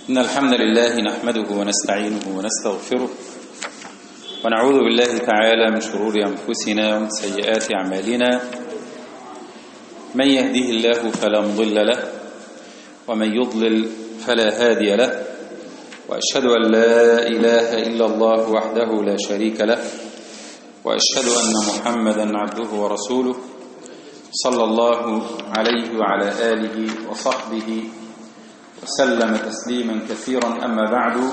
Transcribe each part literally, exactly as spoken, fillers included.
إن الحمد لله نحمده ونستعينه ونستغفره ونعوذ بالله تعالى من شرور أنفسنا ومن سيئات أعمالنا. من يهده الله فلا مضل له ومن يضلل فلا هادي له، وأشهد أن لا إله إلا الله وحده لا شريك له، وأشهد أن محمدا عبده ورسوله صلى الله عليه وعلى آله وصحبه وسلم تسليما كثيرا. أما بعد،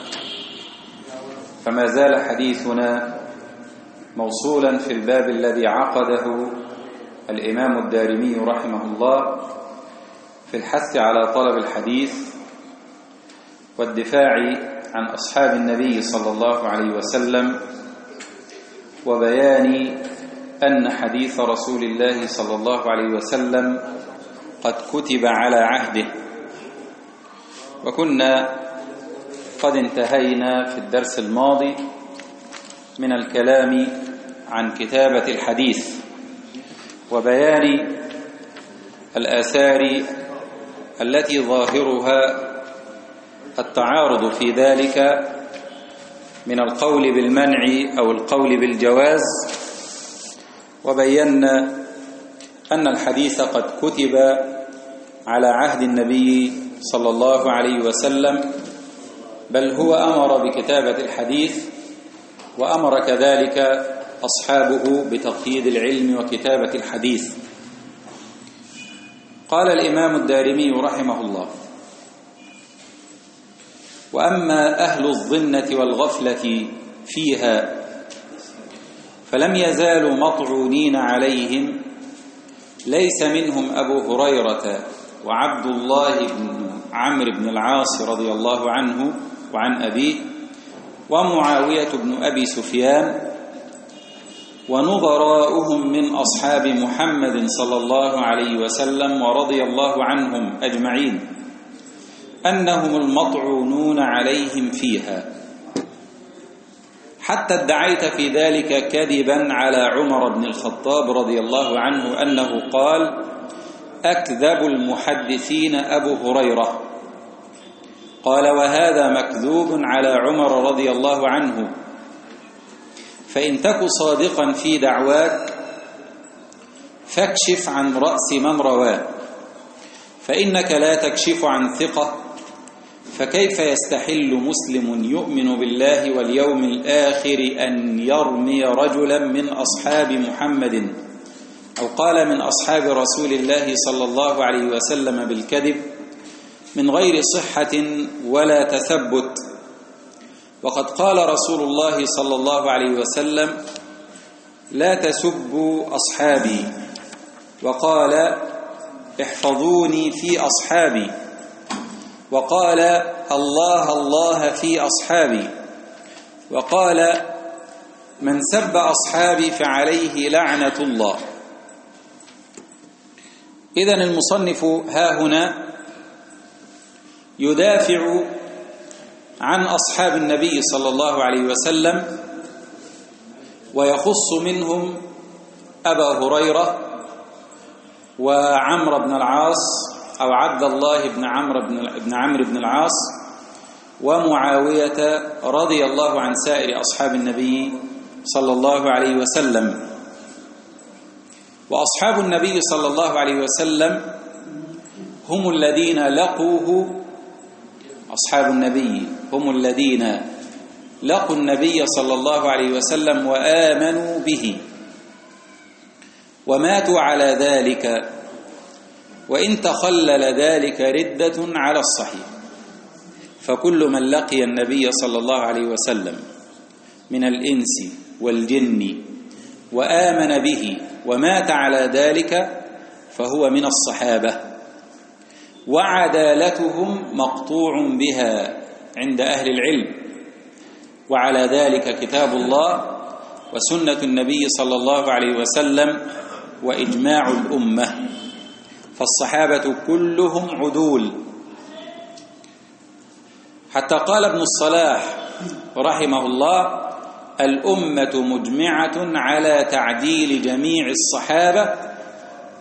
فما زال حديثنا موصولا في الباب الذي عقده الإمام الدارمي رحمه الله في الحث على طلب الحديث والدفاع عن أصحاب النبي صلى الله عليه وسلم، وبيان أن حديث رسول الله صلى الله عليه وسلم قد كتب على عهده. وكنا قد انتهينا في الدرس الماضي من الكلام عن كتابة الحديث وبيان الآثار التي ظاهرها التعارض في ذلك من القول بالمنع أو القول بالجواز، وبينا أن الحديث قد كتب على عهد النبي صلى الله عليه وسلم، بل هو أمر بكتابة الحديث وأمر كذلك أصحابه بتقييد العلم وكتابة الحديث. قال الإمام الدارمي رحمه الله: وأما أهل الظنة والغفلة فيها فلم يزالوا مطعونين عليهم، ليس منهم أبو هريرة وعبد الله بن عمرو بن العاص رضي الله عنه وعن أبيه، ومعاوية بن أبي سفيان، ونظراؤهم من أصحاب محمد صلى الله عليه وسلم ورضي الله عنهم أجمعين، أنهم المطعونون عليهم فيها، حتى ادعيت في ذلك كذبا على عمر بن الخطاب رضي الله عنه أنه قال: أكذب المحدثين أبو هريرة. قال: وهذا مكذوب على عمر رضي الله عنه، فإن تك صادقا في دعواك فاكشف عن رأس من رواه، فإنك لا تكشف عن ثقة، فكيف يستحل مسلم يؤمن بالله واليوم الآخر أن يرمي رجلا من أصحاب محمد أو قال من أصحاب رسول الله صلى الله عليه وسلم بالكذب من غير صحة ولا تثبت؟ وقد قال رسول الله صلى الله عليه وسلم: لا تسبوا أصحابي، وقال: احفظوني في أصحابي، وقال: الله الله في أصحابي، وقال: من سب أصحابي فعليه لعنة الله. إذن المصنف ها هنا يدافع عن أصحاب النبي صلى الله عليه وسلم، ويخص منهم أبا هريرة وعمرو بن العاص أو عبد الله بن عمرو بن عمرو بن العاص ومعاوية رضي الله عن سائر أصحاب النبي صلى الله عليه وسلم. وأصحاب النبي صلى الله عليه وسلم هم الذين لقوه، أصحاب النبي هم الذين لقوا النبي صلى الله عليه وسلم وآمنوا به وماتوا على ذلك، وإن تخلل ذلك ردة على الصحيح. فكل من لقي النبي صلى الله عليه وسلم من الإنس والجن وآمن به ومات على ذلك فهو من الصحابة، وعدالتهم مقطوع بها عند أهل العلم، وعلى ذلك كتاب الله وسنة النبي صلى الله عليه وسلم وإجماع الأمة، فالصحابة كلهم عدول. حتى قال ابن الصلاح رحمه الله: الأمة مجمعة على تعديل جميع الصحابة،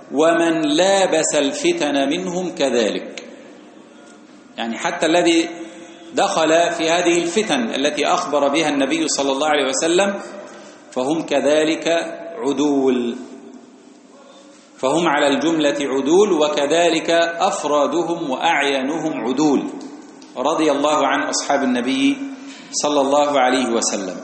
ومن لابس الفتن منهم كذلك. يعني حتى الذي دخل في هذه الفتن التي أخبر بها النبي صلى الله عليه وسلم فهم كذلك عدول، فهم على الجملة عدول، وكذلك أفرادهم وأعيانهم عدول، رضي الله عن أصحاب النبي صلى الله عليه وسلم.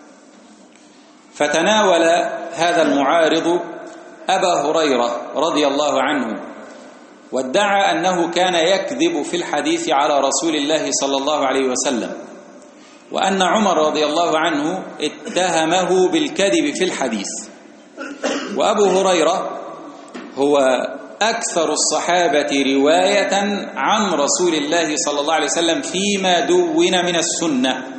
فتناول هذا المعارض أبا هريرة رضي الله عنه، وادعى أنه كان يكذب في الحديث على رسول الله صلى الله عليه وسلم، وأن عمر رضي الله عنه اتهمه بالكذب في الحديث. وأبو هريرة هو أكثر الصحابة رواية عن رسول الله صلى الله عليه وسلم فيما دون من السنة،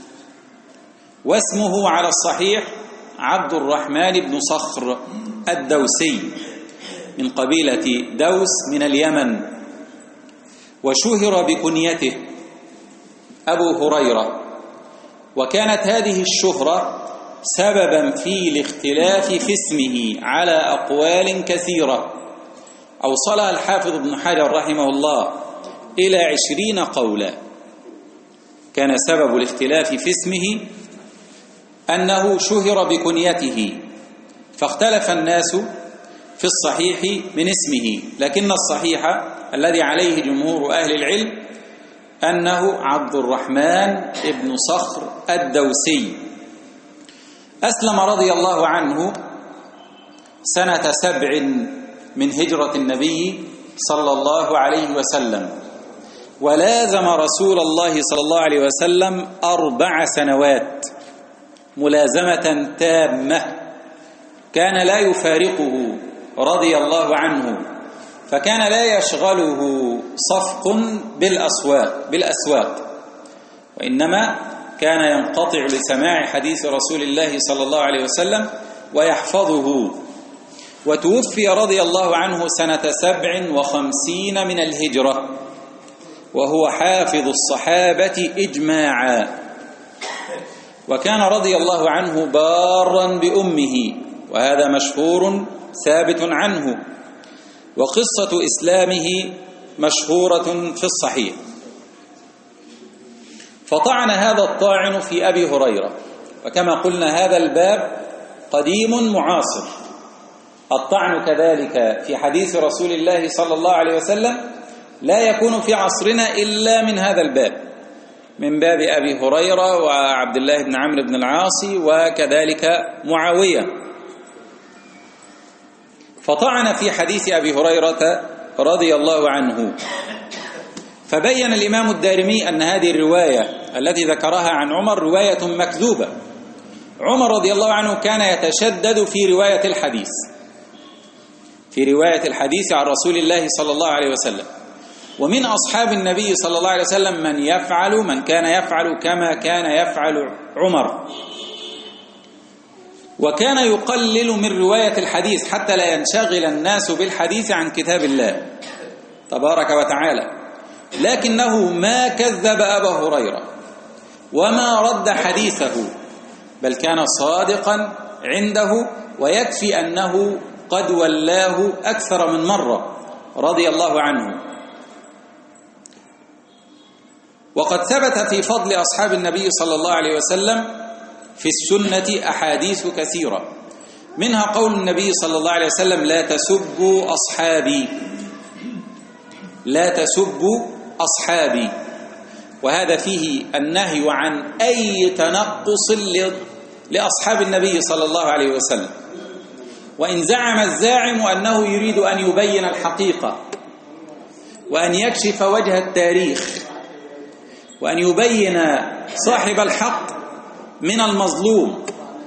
واسمه على الصحيح عبد الرحمن بن صخر الدوسي من قبيلة دوس من اليمن، وشهر بكنيته أبو هريرة. وكانت هذه الشهرة سببا في الاختلاف في اسمه على أقوال كثيرة، أوصلها الحافظ ابن حجر رحمه الله إلى عشرين قولا. كان سبب الاختلاف في اسمه أنه شهر بكنيته، فاختلف الناس في الصحيح من اسمه، لكن الصحيح الذي عليه جمهور أهل العلم أنه عبد الرحمن بن صخر الدوسي. أسلم رضي الله عنه سنة سبع من هجرة النبي صلى الله عليه وسلم، ولازم رسول الله صلى الله عليه وسلم أربع سنوات ملازمة تامة، كان لا يفارقه رضي الله عنه، فكان لا يشغله صفق بالأسواق بالأسواق وإنما كان ينقطع لسماع حديث رسول الله صلى الله عليه وسلم ويحفظه. وتوفي رضي الله عنه سنة سبع وخمسين من الهجرة، وهو حافظ الصحابة إجماعا. وكان رضي الله عنه بارا بأمه، وهذا مشهور ثابت عنه، وقصة إسلامه مشهورة في الصحيح. فطعن هذا الطاعن في أبي هريرة، وكما قلنا هذا الباب قديم معاصر. الطعن كذلك في حديث رسول الله صلى الله عليه وسلم لا يكون في عصرنا إلا من هذا الباب، من باب أبي هريرة وعبد الله بن عمرو بن العاص وكذلك معاوية. فطعن في حديث أبي هريرة رضي الله عنه، فبين الإمام الدارمي أن هذه الرواية التي ذكرها عن عمر رواية مكذوبة. عمر رضي الله عنه كان يتشدد في رواية الحديث في رواية الحديث عن رسول الله صلى الله عليه وسلم، ومن أصحاب النبي صلى الله عليه وسلم من يفعل من كان يفعل كما كان يفعل عمر، وكان يقلل من رواية الحديث حتى لا ينشغل الناس بالحديث عن كتاب الله تبارك وتعالى، لكنه ما كذب أبا هريرة وما رد حديثه، بل كان صادقا عنده، ويكفي أنه قد ولاه أكثر من مرة رضي الله عنه. وقد ثبت في فضل أصحاب النبي صلى الله عليه وسلم في السنة أحاديث كثيرة، منها قول النبي صلى الله عليه وسلم: لا تسبوا أصحابي لا تسبوا أصحابي وهذا فيه النهي عن أي تنقص لأصحاب النبي صلى الله عليه وسلم. وإن زعم الزاعم أنه يريد أن يبين الحقيقة وأن يكشف وجه التاريخ وأن يبين صاحب الحق من المظلوم،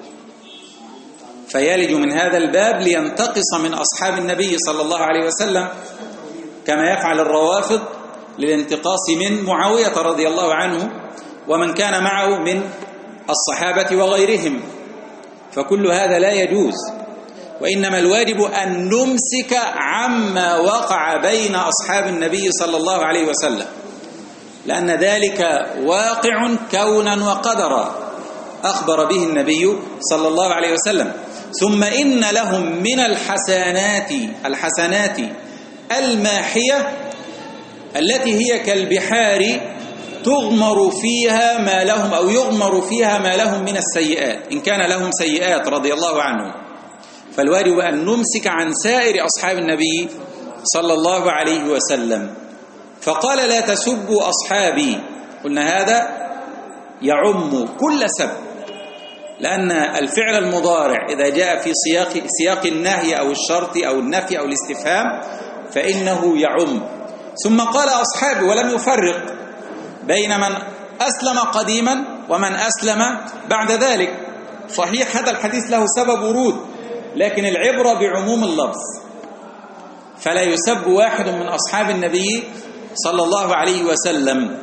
فيلج من هذا الباب لينتقص من أصحاب النبي صلى الله عليه وسلم، كما يفعل الروافض للانتقاص من معاوية رضي الله عنه ومن كان معه من الصحابة وغيرهم. فكل هذا لا يجوز، وإنما الواجب أن نمسك عما وقع بين أصحاب النبي صلى الله عليه وسلم، لأن ذلك واقع كونا وقدرا أخبر به النبي صلى الله عليه وسلم. ثم إن لهم من الحسنات الحسنات الماحية التي هي كالبحار تغمر فيها ما لهم أو يغمر فيها ما لهم من السيئات، إن كان لهم سيئات رضي الله عنهم، فالواجب أن نمسك عن سائر أصحاب النبي صلى الله عليه وسلم. فقال لا تسبوا أصحابي، قلنا هذا يعم كل سب، لأن الفعل المضارع إذا جاء في سياق, سياق النهي أو الشرط أو النفي أو الاستفهام فإنه يعم. ثم قال أصحابي ولم يفرق بين من أسلم قديما ومن أسلم بعد ذلك. صحيح هذا الحديث له سبب ورود، لكن العبرة بعموم اللفظ، فلا يسب واحد من أصحاب النبي صلى الله عليه وسلم.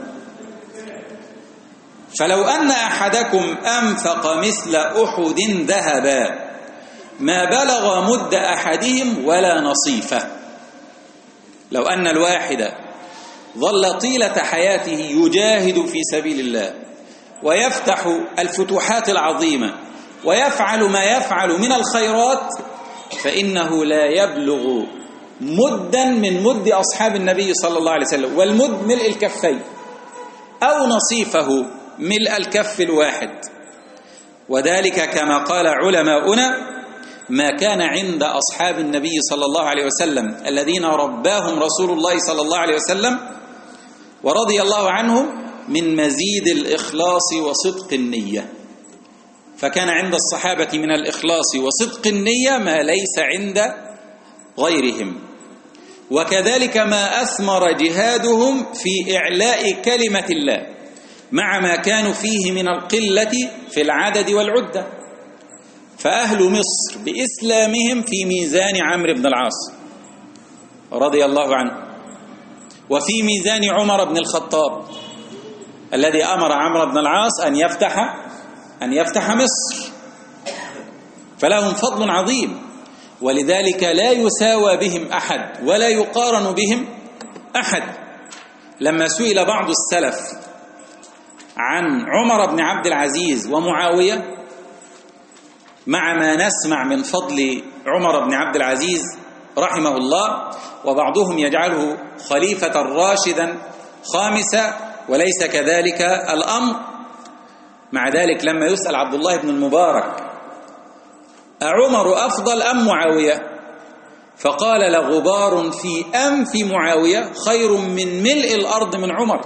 فلو أن أحدكم أنفق مثل أحد ذهبا ما بلغ مد أحدهم ولا نصيفه. لو أن الواحد ظل طيلة حياته يجاهد في سبيل الله ويفتح الفتوحات العظيمة ويفعل ما يفعل من الخيرات، فإنه لا يبلغ مدا من مد أصحاب النبي صلى الله عليه وسلم، والمد ملء الكفين، أو نصيفه ملء الكف الواحد. وذلك كما قال علماؤنا ما كان عند أصحاب النبي صلى الله عليه وسلم الذين رباهم رسول الله صلى الله عليه وسلم ورضي الله عنهم من مزيد الإخلاص وصدق النية. فكان عند الصحابة من الإخلاص وصدق النية ما ليس عند غيرهم. وكذلك ما أثمر جهادهم في إعلاء كلمة الله مع ما كانوا فيه من القلة في العدد والعدة. فأهل مصر بإسلامهم في ميزان عمرو بن العاص رضي الله عنه، وفي ميزان عمر بن الخطاب الذي أمر عمرو بن العاص أن يفتح أن يفتح مصر، فلهم فضل عظيم. ولذلك لا يساوى بهم أحد ولا يقارن بهم أحد. لما سئل بعض السلف عن عمر بن عبد العزيز ومعاوية مع ما نسمع من فضل عمر بن عبد العزيز رحمه الله، وبعضهم يجعله خليفة راشدا خامسا وليس كذلك الأمر، مع ذلك لما يسأل عبد الله بن المبارك أعمر أفضل أم معاوية؟ فقال لغبار في أنف معاوية خير من ملء الأرض من عمر،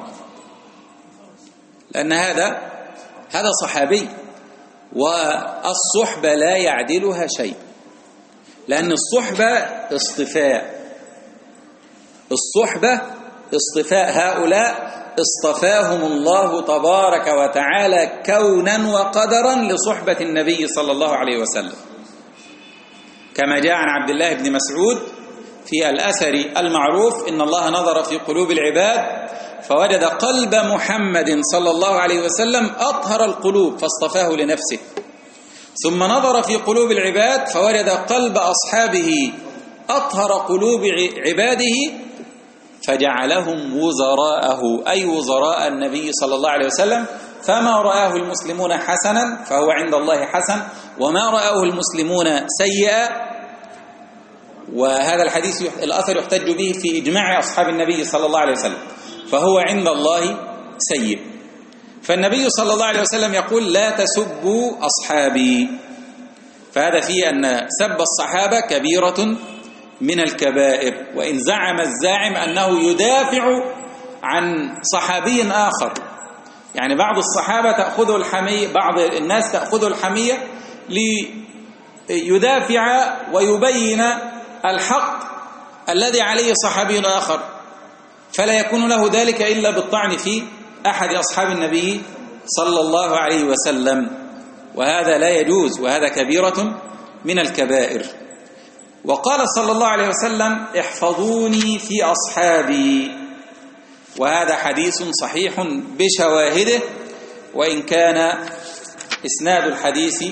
لأن هذا هذا صحابي، والصحبة لا يعدلها شيء، لأن الصحبة اصطفاء الصحبة اصطفاء هؤلاء اصطفاهم الله تبارك وتعالى كونا وقدرا لصحبة النبي صلى الله عليه وسلم، كما جاء عن عبد الله بن مسعود في الأثر المعروف إن الله نظر في قلوب العباد فوجد قلب محمد صلى الله عليه وسلم أطهر القلوب فاصطفاه لنفسه، ثم نظر في قلوب العباد فوجد قلب أصحابه أطهر قلوب عباده فجعلهم وزراءه، أي وزراء النبي صلى الله عليه وسلم. فما رآه المسلمون حسنا فهو عند الله حسن، وما رآه المسلمون سيئا. وهذا الحديث الأثر يحتج به في إجماع أصحاب النبي صلى الله عليه وسلم، فهو عند الله سيء. فالنبي صلى الله عليه وسلم يقول لا تسبوا أصحابي، فهذا فيه أن سب الصحابة كبيرة من الكبائر. وإن زعم الزاعم أنه يدافع عن صحابي آخر، يعني بعض الصحابة تأخذه الحمية، بعض الناس تأخذه الحمية ليدافع ويبين الحق الذي عليه صحابي آخر، فلا يكون له ذلك إلا بالطعن في أحد أصحاب النبي صلى الله عليه وسلم، وهذا لا يجوز، وهذا كبيرة من الكبائر. وقال صلى الله عليه وسلم احفظوني في أصحابي، وهذا حديث صحيح بشواهده، وإن كان إسناد الحديث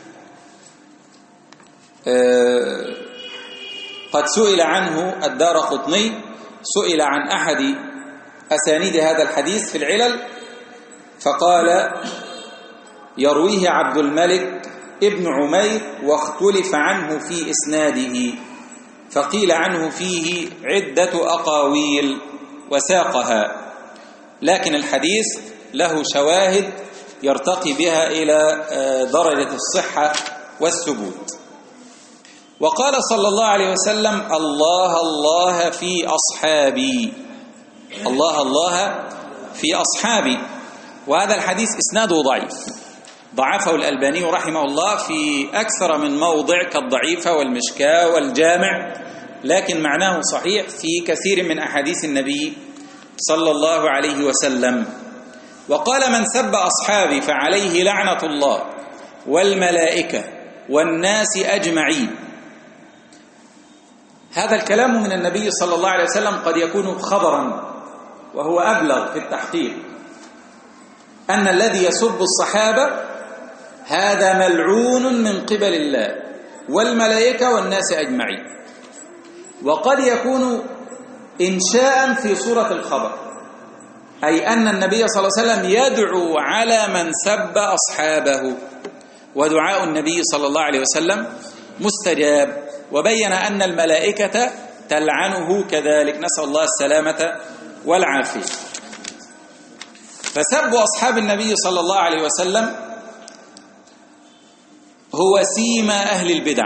قد سئل عنه الدارقطني، سئل عن أحد أسانيد هذا الحديث في العلل فقال يرويه عبد الملك ابن عمير واختلف عنه في إسناده، فقيل عنه فيه عدة أقاويل وساقها. لكن الحديث له شواهد يرتقي بها إلى درجة الصحة والثبوت. وقال صلى الله عليه وسلم: الله الله في أصحابي، الله الله في أصحابي. وهذا الحديث إسناده ضعيف، ضعفه الألباني رحمه الله في أكثر من موضع كالضعيفة والمشكاة والجامع، لكن معناه صحيح في كثير من أحاديث النبي صلى الله عليه وسلم. وقال: من سب أصحابي فعليه لعنة الله والملائكة والناس أجمعين. هذا الكلام من النبي صلى الله عليه وسلم قد يكون خبرا، وهو أبلغ في التحقيق، أن الذي يسب الصحابة هذا ملعون من قبل الله والملائكة والناس أجمعين. وقد يكون إنشاء في صورة الخبر، أي أن النبي صلى الله عليه وسلم يدعو على من سب أصحابه، ودعاء النبي صلى الله عليه وسلم مستجاب. وبين أن الملائكة تلعنه كذلك، نسأل الله السلامة والعافية. فسب أصحاب النبي صلى الله عليه وسلم هو سيما أهل البدع،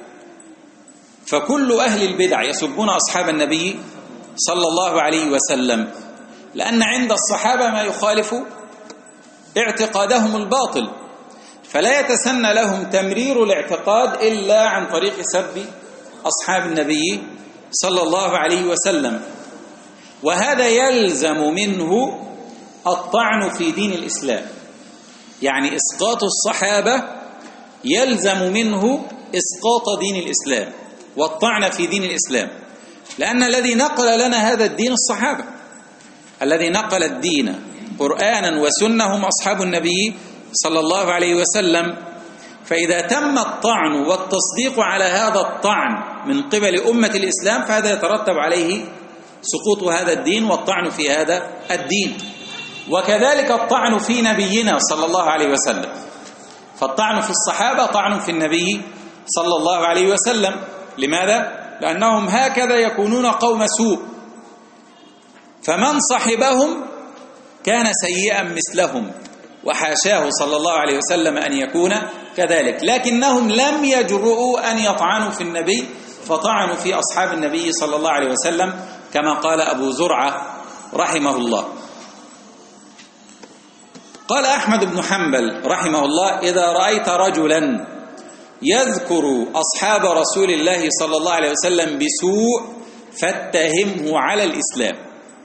فكل أهل البدع يسبون أصحاب النبي صلى الله عليه وسلم، لأن عند الصحابة ما يخالف اعتقادهم الباطل، فلا يتسنى لهم تمرير الاعتقاد إلا عن طريق سب أصحاب النبي صلى الله عليه وسلم. وهذا يلزم منه الطعن في دين الإسلام، يعني إسقاط الصحابة يلزم منه إسقاط دين الإسلام والطعن في دين الإسلام، لأن الذي نقل لنا هذا الدين الصحابة، الذي نقل الدين قرآنا وسنة هم أصحاب النبي صلى الله عليه وسلم. فإذا تم الطعن والتصديق على هذا الطعن من قبل أمة الإسلام فهذا يترتب عليه سقوط هذا الدين والطعن في هذا الدين. وكذلك الطعن في نبينا صلى الله عليه وسلم، فالطعن في الصحابة طعن في النبي صلى الله عليه وسلم. لماذا؟ لأنهم هكذا يكونون قوم سوء، فمن صحبهم كان سيئا مثلهم، وحاشاه صلى الله عليه وسلم أن يكون كذلك، لكنهم لم يجرؤوا أن يطعنوا في النبي، فطعنوا في أصحاب النبي صلى الله عليه وسلم، كما قال أبو زرعة رحمه الله. قال أحمد بن حنبل رحمه الله: إذا رأيت رجلا يذكر أصحاب رسول الله صلى الله عليه وسلم بسوء فاتهمه على الإسلام.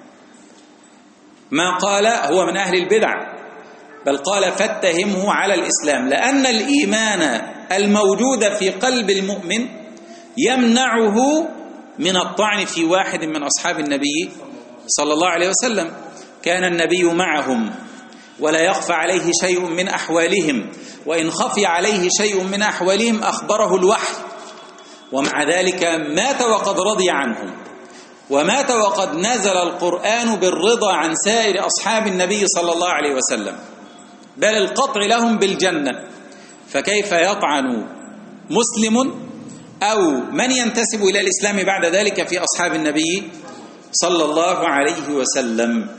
ما قال هو من أهل البدع، بل قال فاتهمه على الإسلام، لأن الإيمان الموجود في قلب المؤمن يمنعه من الطعن في واحد من أصحاب النبي صلى الله عليه وسلم. كان النبي معهم ولا يخفى عليه شيء من أحوالهم، وإن خفي عليه شيء من أحوالهم أخبره الوحي، ومع ذلك مات وقد رضي عنهم، ومات وقد نزل القرآن بالرضا عن سائر أصحاب النبي صلى الله عليه وسلم، بل القطع لهم بالجنة. فكيف يطعن مسلم أو من ينتسب إلى الإسلام بعد ذلك في أصحاب النبي صلى الله عليه وسلم؟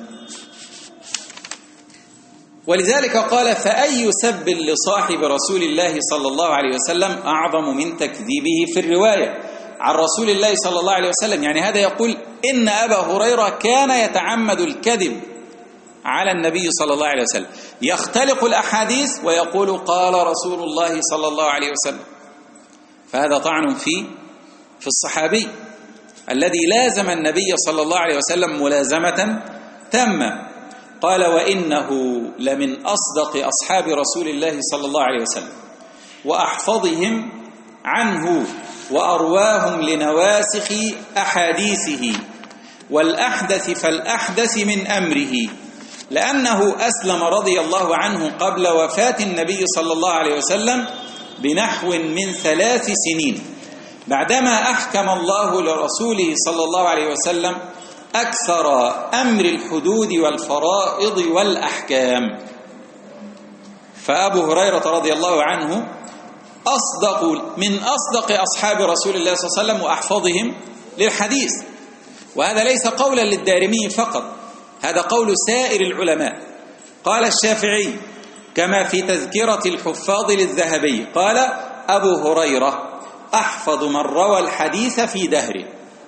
ولذلك قال: فأي سب لصاحب رسول الله صلى الله عليه وسلم أعظم من تكذيبه في الرواية عن رسول الله صلى الله عليه وسلم. يعني هذا يقول إن أبا هريرة كان يتعمد الكذب على النبي صلى الله عليه وسلم، يختلق الأحاديث ويقول قال رسول الله صلى الله عليه وسلم. فهذا طعن في في الصحابي الذي لازم النبي صلى الله عليه وسلم ملازمة تامة. قال: وإنه لمن أصدق أصحاب رسول الله صلى الله عليه وسلم وأحفظهم عنه وأرواهم لنواسخ أحاديثه والأحدث فالأحدث من أمره، لأنه أسلم رضي الله عنه قبل وفاة النبي صلى الله عليه وسلم بنحو من ثلاث سنين، بعدما أحكم الله لرسوله صلى الله عليه وسلم أكثر أمر الحدود والفرائض والأحكام. فأبو هريرة رضي الله عنه أصدق من أصدق أصحاب رسول الله صلى الله عليه وسلم وأحفظهم للحديث، وهذا ليس قولا للدارمي فقط، هذا قول سائر العلماء. قال الشافعي كما في تذكرة الحفاظ للذهبي قال أبو هريرة أحفظ من روى الحديث في دهره،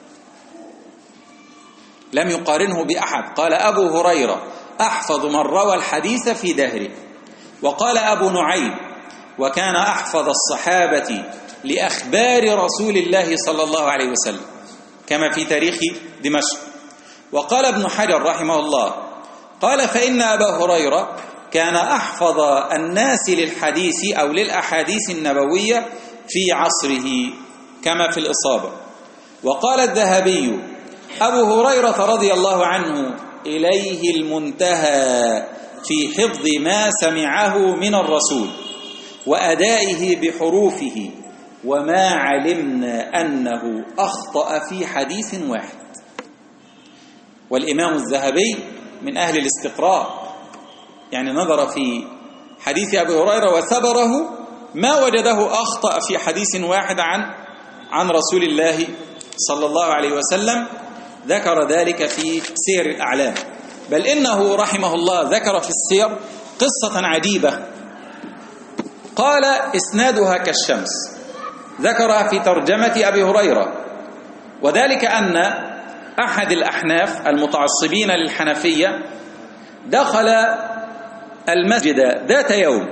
لم يقارنه بأحد، قال أبو هريرة أحفظ من روى الحديث في دهره. وقال أبو نعيم وكان أحفظ الصحابة لأخبار رسول الله صلى الله عليه وسلم كما في تاريخ دمشق. وقال ابن حجر رحمه الله قال فإن أبا هريرة كان أحفظ الناس للحديث أو للأحاديث النبوية في عصره كما في الإصابة. وقال الذهبي أبو هريرة رضي الله عنه إليه المنتهى في حفظ ما سمعه من الرسول وأدائه بحروفه، وما علمنا أنه أخطأ في حديث واحد. والإمام الذهبي من أهل الاستقراء، يعني نظر في حديث أبي هريرة وثبره ما وجده أخطأ في حديث واحد عن عن رسول الله صلى الله عليه وسلم. ذكر ذلك في سير الأعلام، بل إنه رحمه الله ذكر في السير قصة عجيبة قال إسنادها كالشمس، ذكرها في ترجمة أبي هريرة، وذلك أن أحد الأحناف المتعصبين للحنفية دخل المسجد ذات يوم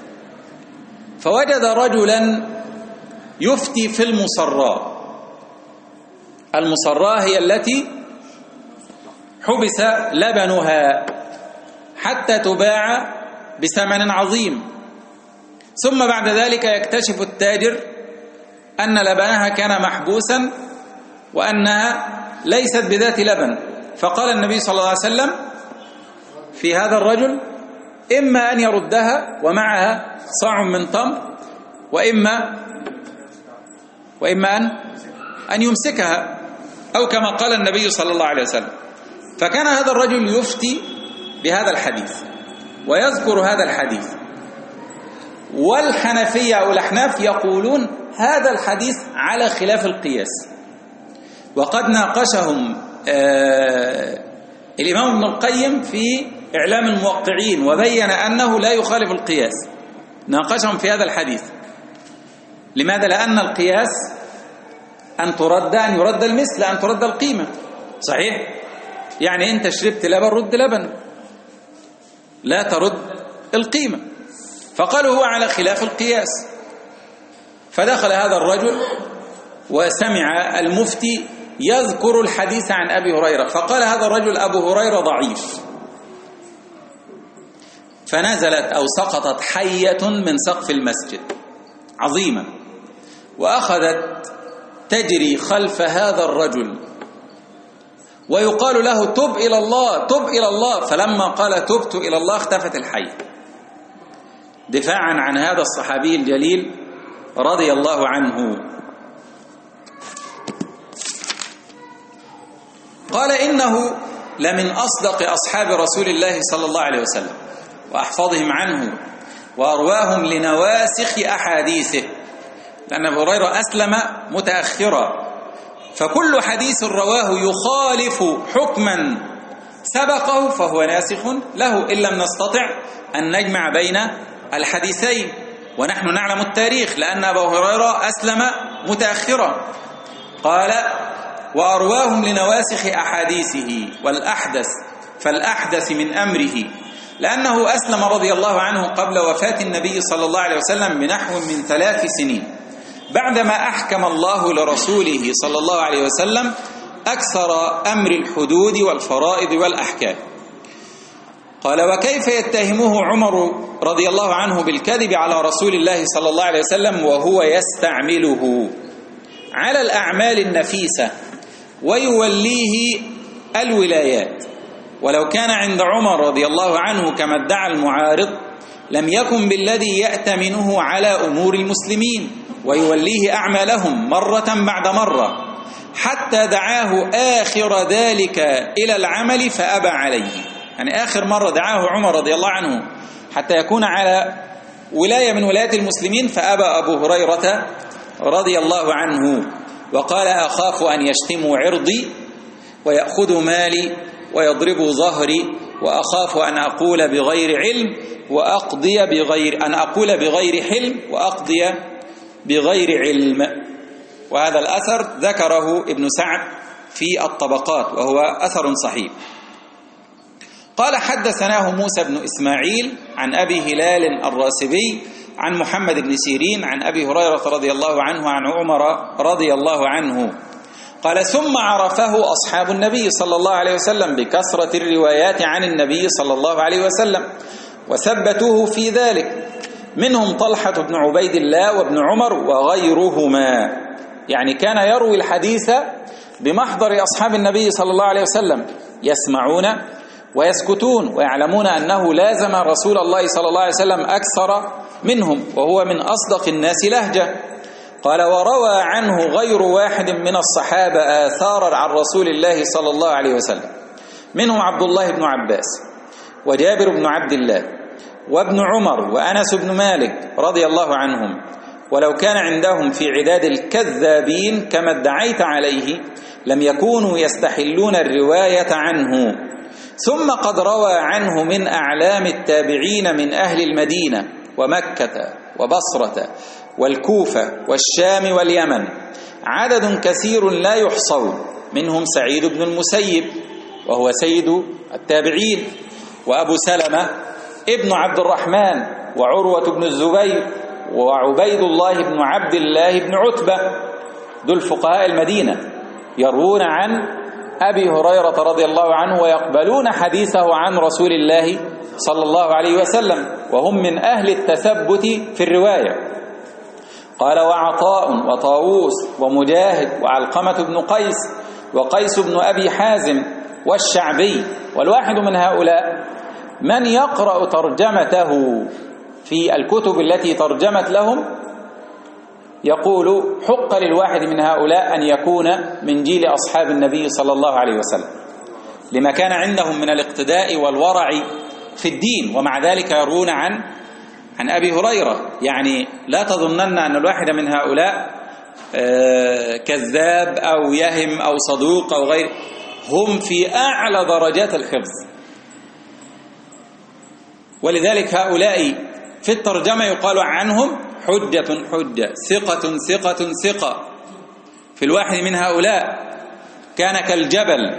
فوجد رجلا يفتي في المصراة. المصراة هي التي حبس لبنها حتى تباع بثمن عظيم، ثم بعد ذلك يكتشف التاجر أن لبنها كان محبوسا وأنها ليست بذات لبن. فقال النبي صلى الله عليه وسلم في هذا الرجل إما أن يردها ومعها صاع من تمر، وإما وإما أن أن يمسكها، أو كما قال النبي صلى الله عليه وسلم. فكان هذا الرجل يفتي بهذا الحديث ويذكر هذا الحديث، والحنفية أو الأحناف يقولون هذا الحديث على خلاف القياس. وقد ناقشهم آه الإمام ابن القيم في إعلام الموقعين وبين أنه لا يخالف القياس، ناقشهم في هذا الحديث. لماذا؟ لأن القياس أن ترد أن يرد المثل، أن ترد القيمة، صحيح؟ يعني أنت شربت لبن رد لبن، لا ترد القيمة. فقالوا هو على خلاف القياس. فدخل هذا الرجل وسمع المفتي يذكر الحديث عن أبي هريرة، فقال هذا الرجل أبو هريرة ضعيف. فنزلت أو سقطت حية من سقف المسجد عظيمة، وأخذت تجري خلف هذا الرجل ويقال له تب إلى الله تب إلى الله. فلما قال تبت إلى الله اختفت الحية دفاعا عن هذا الصحابي الجليل رضي الله عنه. قال إنه لمن أصدق أصحاب رسول الله صلى الله عليه وسلم وأحفظهم عنه وأرواهم لنواسخ أحاديثه، لأن أبو هريرة أسلم متأخرا، فكل حديث رواه يخالف حكما سبقه فهو ناسخ له، إن لم نستطع أن نجمع بين الحديثين. ونحن نعلم التاريخ لأن أبو هريرة أسلم متأخرا. قال وأرواهم لنواسخ أحاديثه والأحدث، فالأحدث من أمره، لأنه أسلم رضي الله عنه قبل وفاة النبي صلى الله عليه وسلم بنحو من ثلاث سنين، بعدما أحكم الله لرسوله صلى الله عليه وسلم أكثر أمر الحدود والفرائض والأحكام. قال وكيف يتهمه عمر رضي الله عنه بالكذب على رسول الله صلى الله عليه وسلم وهو يستعمله على الأعمال النفيسة ويوليه الولايات؟ ولو كان عند عمر رضي الله عنه كما ادعى المعارض لم يكن بالذي يأتمنه على أمور المسلمين ويوليه أعمالهم مرة بعد مرة، حتى دعاه آخر ذلك إلى العمل فأبى عليه. يعني آخر مرة دعاه عمر رضي الله عنه حتى يكون على ولاية من ولايات المسلمين فأبى أبو هريرة رضي الله عنه، وقال أخاف أن يشتموا عرضي ويأخذوا مالي ويضربوا ظهري، وأخاف أن أقول بغير علم وأقضي بغير أن أقول بغير حلم وأقضي بغير علم. وهذا الأثر ذكره ابن سعد في الطبقات وهو أثر صحيح. قال حدثناه موسى بن إسماعيل عن أبي هلال الراسبي عن محمد بن سيرين عن أبي هريرة رضي الله عنه عن عمر رضي الله عنه قال ثم عرفه أصحاب النبي صلى الله عليه وسلم بكثرة الروايات عن النبي صلى الله عليه وسلم وثبتوه في ذلك، منهم طلحة بن عبيد الله وابن عمر وغيرهما. يعني كان يروي الحديث بمحضر أصحاب النبي صلى الله عليه وسلم، يسمعون ويسكتون ويعلمون أنه لازم رسول الله صلى الله عليه وسلم أكثر منهم، وهو من أصدق الناس لهجة. قال وروى عنه غير واحد من الصحابة آثارا عن رسول الله صلى الله عليه وسلم، منهم عبد الله بن عباس وجابر بن عبد الله وابن عمر وأنس بن مالك رضي الله عنهم، ولو كان عندهم في عداد الكذابين كما ادعيت عليه لم يكونوا يستحلون الرواية عنه. ثم قد روى عنه من أعلام التابعين من أهل المدينة ومكة وبصرة والكوفة والشام واليمن عدد كثير لا يحصون، منهم سعيد بن المسيب وهو سيد التابعين، وأبو سلمة ابن عبد الرحمن وعروة بن الزبير وعبيد الله بن عبد الله بن عتبة، دول فقهاء المدينة يروون عن أبي هريرة رضي الله عنه ويقبلون حديثه عن رسول الله صلى الله عليه وسلم، وهم من أهل التثبت في الرواية. قال وعطاء وطاووس ومجاهد وعلقمة بن قيس وقيس بن أبي حازم والشعبي، والواحد من هؤلاء من يقرأ ترجمته في الكتب التي ترجمت لهم يقول حق للواحد من هؤلاء أن يكون من جيل أصحاب النبي صلى الله عليه وسلم، لما كان عندهم من الاقتداء والورع في الدين، ومع ذلك يروون عن عن أبي هريرة. يعني لا تظنن أن الواحد من هؤلاء كذاب أو يهم أو صدوق أو غير، هم في أعلى درجات الحفظ. ولذلك هؤلاء في الترجمة يقال عنهم حجة حجة، ثقة ثقة ثقة. في الواحد من هؤلاء كان كالجبل.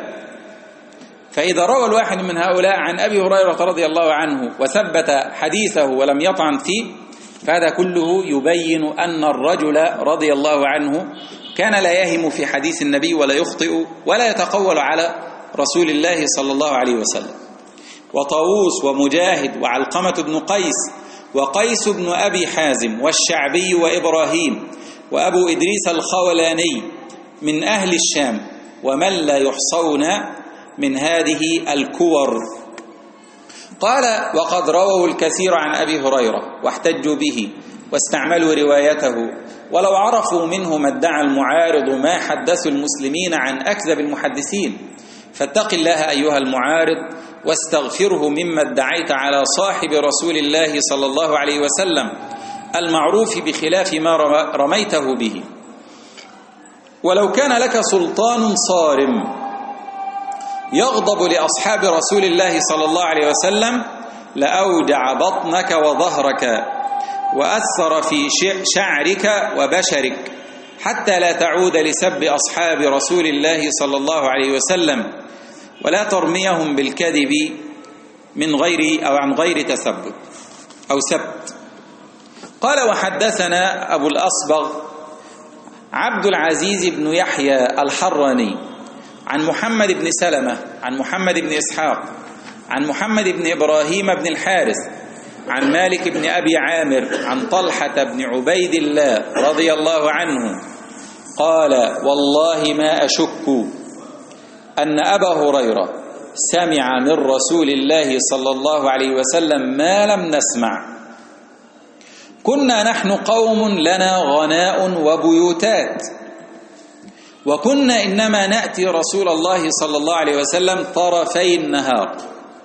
فإذا روى الواحد من هؤلاء عن أبي هريرة رضي الله عنه وثبت حديثه ولم يطعن فيه، فهذا كله يبين أن الرجل رضي الله عنه كان لا يهم في حديث النبي ولا يخطئ ولا يتقول على رسول الله صلى الله عليه وسلم. وطاووس ومجاهد وعلقمة بن قيس وقيس بن أبي حازم والشعبي وإبراهيم وأبو إدريس الخولاني من أهل الشام، ومن لا يحصون من هذه الكور. قال وقد رووا الكثير عن أبي هريرة واحتجوا به واستعملوا روايته، ولو عرفوا منه ما ادعى المعارض ما حدثوا المسلمين عن أكذب المحدثين. فاتق الله أيها المعارض واستغفره مما ادعيت على صاحب رسول الله صلى الله عليه وسلم المعروف بخلاف ما رميته به. ولو كان لك سلطان صارم يغضب لأصحاب رسول الله صلى الله عليه وسلم لأوجع بطنك وظهرك وأثر في شعرك وبشرك حتى لا تعود لسب أصحاب رسول الله صلى الله عليه وسلم، ولا ترميهم بالكذب من غير أو عن غير تثبت أو سبت. قال وحدثنا أبو الأصبغ عبد العزيز بن يحيى الحراني عن محمد بن سلمة عن محمد بن إسحاق عن محمد بن إبراهيم بن الحارث عن مالك بن أبي عامر عن طلحة بن عبيد الله رضي الله عنه قال والله ما أشك أن أبا هريرة سمع من رسول الله صلى الله عليه وسلم ما لم نسمع. كنا نحن قوم لنا غناء وبيوتات، وكنا إنما نأتي رسول الله صلى الله عليه وسلم طرفي النهار،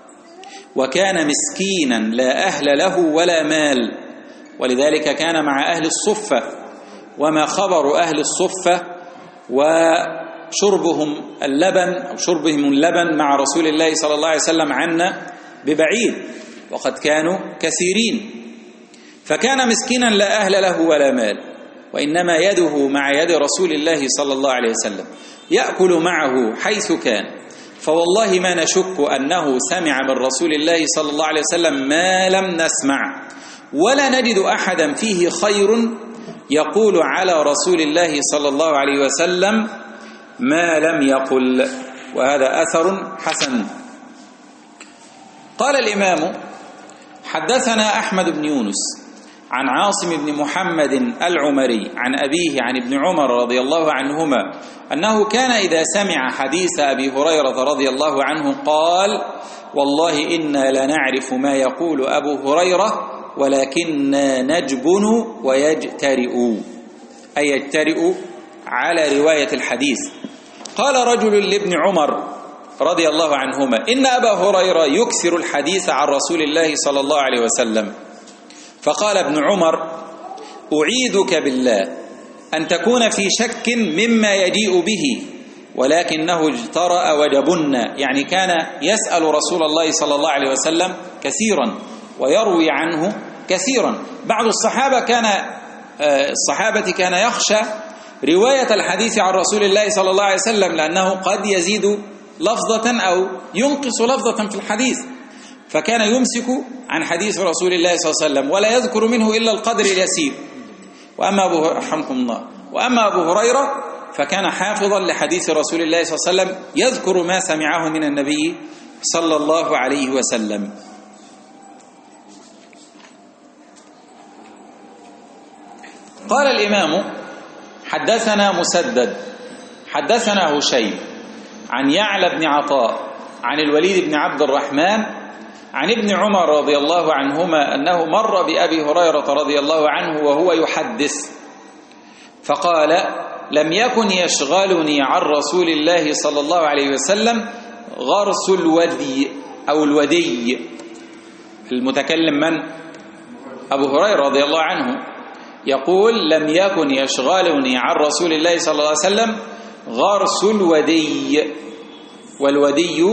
وكان مسكينا لا أهل له ولا مال، ولذلك كان مع أهل الصفة. وما خبر أهل الصفة شربهم اللبن أو شربهم اللبن مع رسول الله صلى الله عليه وسلم عنا ببعيد، وقد كانوا كثيرين. فكان مسكينا لا أهل له ولا مال، وإنما يده مع يد رسول الله صلى الله عليه وسلم، يأكل معه حيث كان. فوالله ما نشك أنه سمع من رسول الله صلى الله عليه وسلم ما لم نسمع، ولا نجد أحدا فيه خير يقول على رسول الله صلى الله عليه وسلم ما لم يقل. وهذا أثر حسن. قال الإمام: حدثنا أحمد بن يونس عن عاصم بن محمد العمري عن أبيه عن ابن عمر رضي الله عنهما أنه كان إذا سمع حديث أبي هريرة رضي الله عنه قال: والله إنا لنعرف ما يقول أبو هريرة ولكننا نجبن ويجترئ، أي يجترئ على رواية الحديث. قال رجل لابن عمر رضي الله عنهما: إن أبا هريرة يكثر الحديث عن رسول الله صلى الله عليه وسلم. فقال ابن عمر: أعيذك بالله أن تكون في شك مما يجيء به، ولكنه اجترأ وجبن، يعني كان يسأل رسول الله صلى الله عليه وسلم كثيرا ويروي عنه كثيرا. بعض الصحابة كان الصحابة كان يخشى رواية الحديث عن رسول الله صلى الله عليه وسلم، لأنه قد يزيد لفظة أو ينقص لفظة في الحديث، فكان يمسك عن حديث رسول الله صلى الله عليه وسلم ولا يذكر منه إلا القدر اليسير. وأما أبو رحمكم الله وأما أبو هريرة فكان حافظا لحديث رسول الله صلى الله عليه وسلم، يذكر ما سمعه من النبي صلى الله عليه وسلم. قال الإمام: حدثنا مسدد حدثنا هشيم عن يعلى بن عطاء عن الوليد بن عبد الرحمن عن ابن عمر رضي الله عنهما أنه مر بأبي هريرة رضي الله عنه وهو يحدث فقال: لم يكن يشغلني عن رسول الله صلى الله عليه وسلم غرس الودي أو الودي. المتكلم من؟ أبو هريرة رضي الله عنه يقول: لم يكن يشغلني عن رسول الله صلى الله عليه وسلم غرس الودي، والودي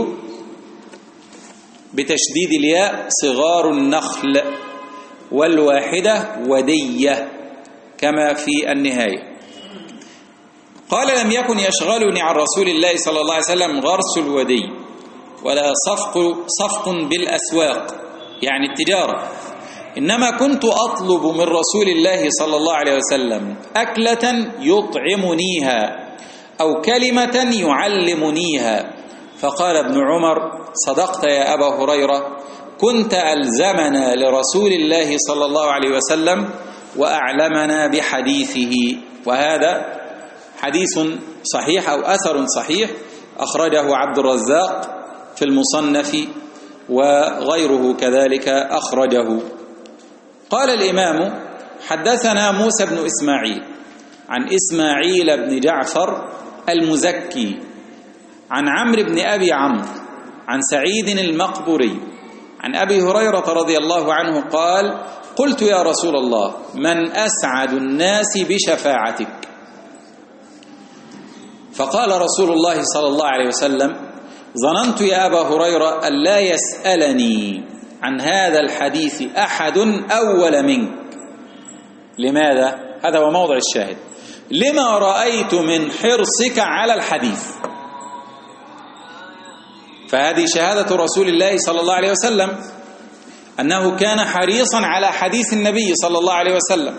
بتشديد الياء صغار النخل، والواحدة ودية كما في النهاية. قال: لم يكن يشغلني عن رسول الله صلى الله عليه وسلم غرس الودي ولا صفق, صفق بالأسواق، يعني التجارة، إنما كنت أطلب من رسول الله صلى الله عليه وسلم أكلة يطعمنيها أو كلمة يعلمنيها. فقال ابن عمر: صدقت يا أبا هريرة، كنت ألزمنا لرسول الله صلى الله عليه وسلم وأعلمنا بحديثه. وهذا حديث صحيح أو أثر صحيح أخرجه عبد الرزاق في المصنف وغيره كذلك أخرجه. قال الإمام: حدثنا موسى بن إسماعيل عن إسماعيل بن جعفر المزكي عن عمرو بن أبي عمرو عن سعيد المقبوري عن أبي هريرة رضي الله عنه قال: قلت يا رسول الله، من أسعد الناس بشفاعتك؟ فقال رسول الله صلى الله عليه وسلم: ظننت يا أبا هريرة أن لا يسألني عن هذا الحديث أحد أول منك. لماذا؟ هذا هو موضع الشاهد. لما رأيت من حرصك على الحديث. فهذه شهادة رسول الله صلى الله عليه وسلم أنه كان حريصا على حديث النبي صلى الله عليه وسلم،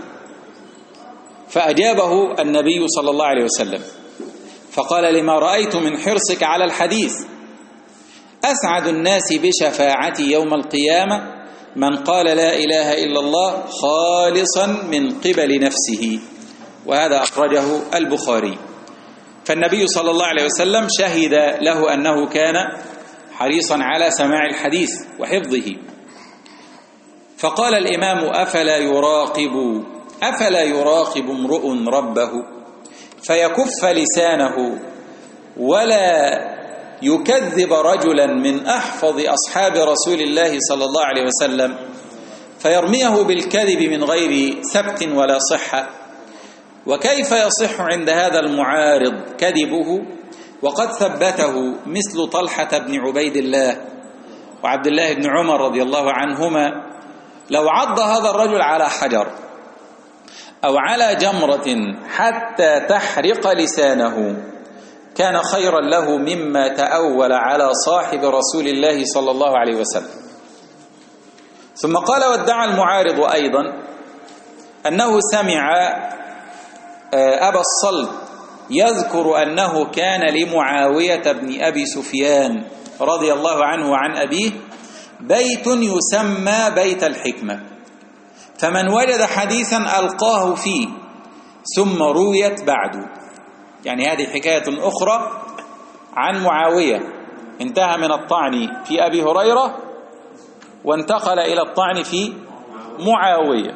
فأجابه النبي صلى الله عليه وسلم فقال: لما رأيت من حرصك على الحديث، أسعد الناس بشفاعتي يوم القيامة من قال لا إله إلا الله خالصا من قبل نفسه. وهذا أخرجه البخاري. فالنبي صلى الله عليه وسلم شهد له أنه كان حريصا على سماع الحديث وحفظه. فقال الإمام: أفلا يراقب أفلا يراقب امرؤ ربه فيكف لسانه ولا يكذب رجلا من أحفظ أصحاب رسول الله صلى الله عليه وسلم فيرميه بالكذب من غير ثبت ولا صحة؟ وكيف يصح عند هذا المعارض كذبه وقد ثبته مثل طلحة بن عبيد الله وعبد الله بن عمر رضي الله عنهما، لو عض هذا الرجل على حجر أو على جمرة حتى تحرق لسانه كان خيرا له مما تأول على صاحب رسول الله صلى الله عليه وسلم. ثم قال: وادعى المعارض أيضا أنه سمع أبا الصلت يذكر أنه كان لمعاوية بن أبي سفيان رضي الله عنه وعن أبيه بيت يسمى بيت الحكمة، فمن وجد حديثا ألقاه فيه ثم رويت بعد. يعني هذه حكاية أخرى عن معاوية، انتهى من الطعن في أبي هريرة وانتقل إلى الطعن في معاوية.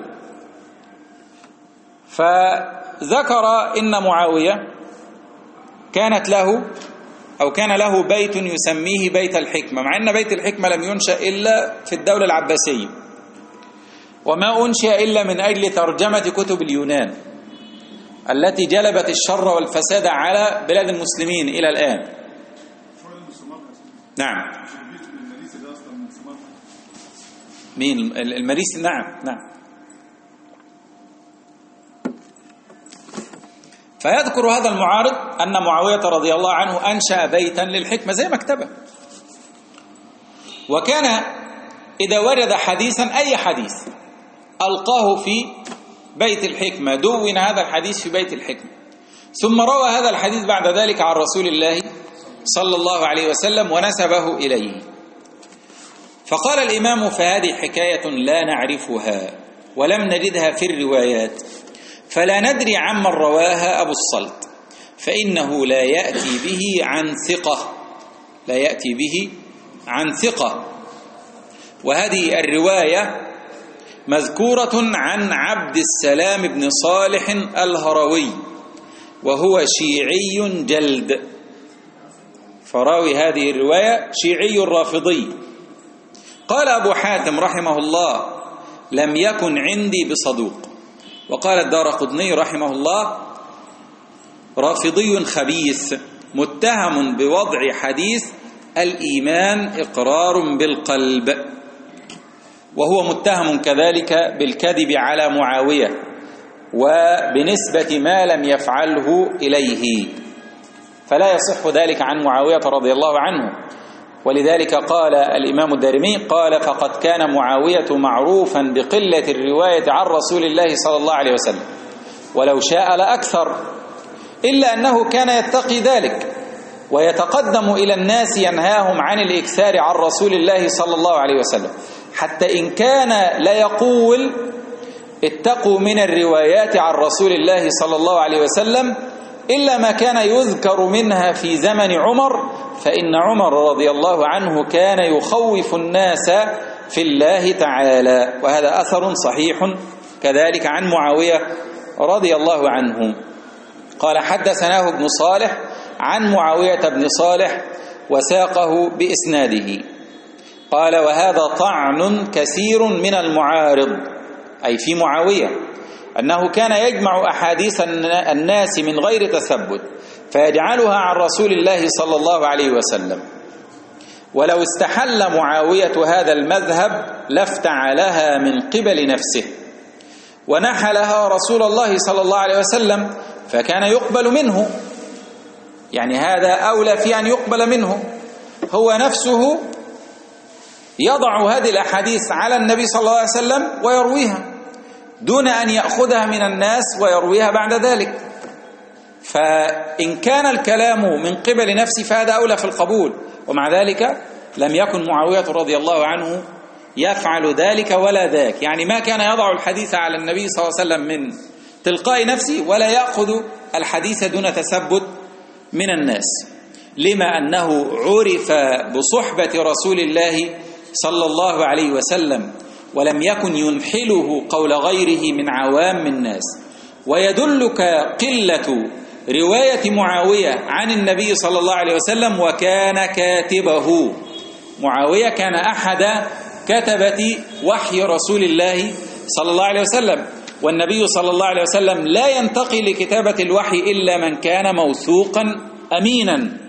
فذكر إن معاوية كانت له أو كان له بيت يسميه بيت الحكمة، مع أن بيت الحكمة لم ينشأ إلا في الدولة العباسية، وما أنشأ إلا من أجل ترجمة كتب اليونان التي جلبت الشر والفساد على بلاد المسلمين إلى الآن. نعم. مين المريسي؟ نعم نعم. فيذكر هذا المعارض أن معاوية رضي الله عنه أنشأ بيتا للحكمة زي مكتبة، وكان إذا وجد حديثا أي حديث ألقاه في بيت الحكمة، دون هذا الحديث في بيت الحكمة، ثم روى هذا الحديث بعد ذلك عن رسول الله صلى الله عليه وسلم ونسبه إليه. فقال الإمام: فهذه حكاية لا نعرفها ولم نجدها في الروايات، فلا ندري عمن رواها أبو الصلت، فإنه لا يأتي به عن ثقة لا يأتي به عن ثقة. وهذه الرواية مذكورة عن عبد السلام بن صالح الهروي، وهو شيعي جلد، فراوي هذه الرواية شيعي رافضي. قال أبو حاتم رحمه الله: لم يكن عندي بصدوق. وقال الدارقطني رحمه الله: رافضي خبيث متهم بوضع حديث الإيمان إقرار بالقلب، وهو متهم كذلك بالكذب على معاوية وبنسبة ما لم يفعله إليه، فلا يصح ذلك عن معاوية رضي الله عنه. ولذلك قال الإمام الدارمي: قال: فقد كان معاوية معروفا بقلة الرواية عن رسول الله صلى الله عليه وسلم، ولو شاء لأكثر، إلا أنه كان يتقي ذلك ويتقدم إلى الناس ينهاهم عن الإكثار عن رسول الله صلى الله عليه وسلم، حتى إن كان لا يقول اتقوا من الروايات عن رسول الله صلى الله عليه وسلم إلا ما كان يذكر منها في زمن عمر، فإن عمر رضي الله عنه كان يخوف الناس في الله تعالى. وهذا أثر صحيح كذلك عن معاوية رضي الله عنه. قال: حدثناه ابن صالح عن معاوية بن صالح وساقه بإسناده. قال: وهذا طعن كثير من المعارض، أي في معاوية، أنه كان يجمع أحاديث الناس من غير تثبت فيجعلها عن رسول الله صلى الله عليه وسلم. ولو استحل معاوية هذا المذهب لافتعلها من قبل نفسه ونحلها رسول الله صلى الله عليه وسلم، فكان يقبل منه. يعني هذا أولى في أن يقبل منه، هو نفسه يضع هذه الأحاديث على النبي صلى الله عليه وسلم ويرويها دون أن يأخذها من الناس ويرويها بعد ذلك. فإن كان الكلام من قبل نفسه فهذا أولى في القبول، ومع ذلك لم يكن معاوية رضي الله عنه يفعل ذلك ولا ذاك. يعني ما كان يضع الحديث على النبي صلى الله عليه وسلم من تلقاء نفسه، ولا يأخذ الحديث دون تثبت من الناس، لما أنه عرف بصحبة رسول الله صلى الله عليه وسلم ولم يكن ينحله قول غيره من عوام الناس. ويدلك قلة رواية معاوية عن النبي صلى الله عليه وسلم وكان كاتبه. معاوية كان أحد كتبة وحي رسول الله صلى الله عليه وسلم، والنبي صلى الله عليه وسلم لا ينتقي لكتابة الوحي إلا من كان موثوقا أمينا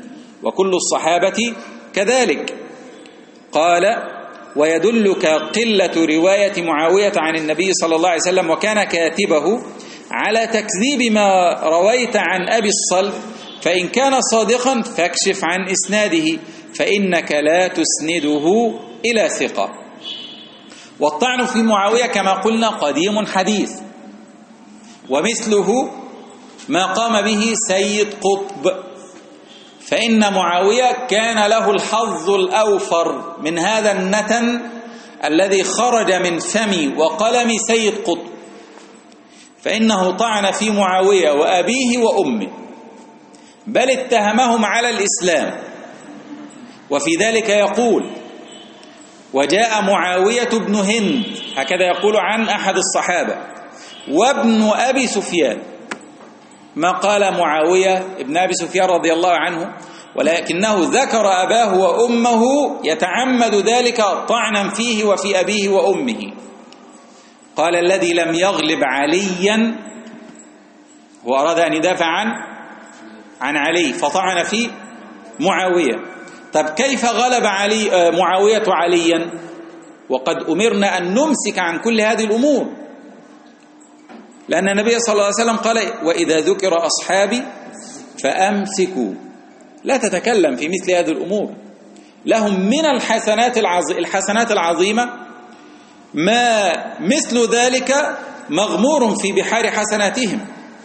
وكل الصحابة كذلك. قال: ويدلك قلة رواية معاوية عن النبي صلى الله عليه وسلم وكان كاتبه على تكذيب ما رويت عن أبي الصلت، فإن كان صادقا فاكشف عن إسناده فإنك لا تسنده إلى ثقة. والطعن في معاوية كما قلنا قديم حديث، ومثله ما قام به سيد قطب، فإن معاوية كان له الحظ الأوفر من هذا النتن الذي خرج من فم وقلم سيد قطب، فإنه طعن في معاوية وأبيه وأمه، بل اتهمهم على الإسلام. وفي ذلك يقول: وجاء معاوية بن هند، هكذا يقول عن أحد الصحابة، وابن أبي سفيان، ما قال معاوية ابن أبي سفيان رضي الله عنه، ولكنه ذكر أباه وأمه يتعمد ذلك طعنا فيه وفي أبيه وأمه. قال: الذي لم يغلب عليا، هو أراد أن يدافع عن عن علي فطعن في معاوية. طب كيف غلب علي معاوية عليا وقد أمرنا أن نمسك عن كل هذه الأمور؟ لأن النبي صلى الله عليه وسلم قال: وإذا ذكر أصحابي فأمسكوا، لا تتكلم في مثل هذه الأمور. لهم من الحسنات الحسنات العظيمة ما مثل ذلك مغمور في بحار حسناتهم.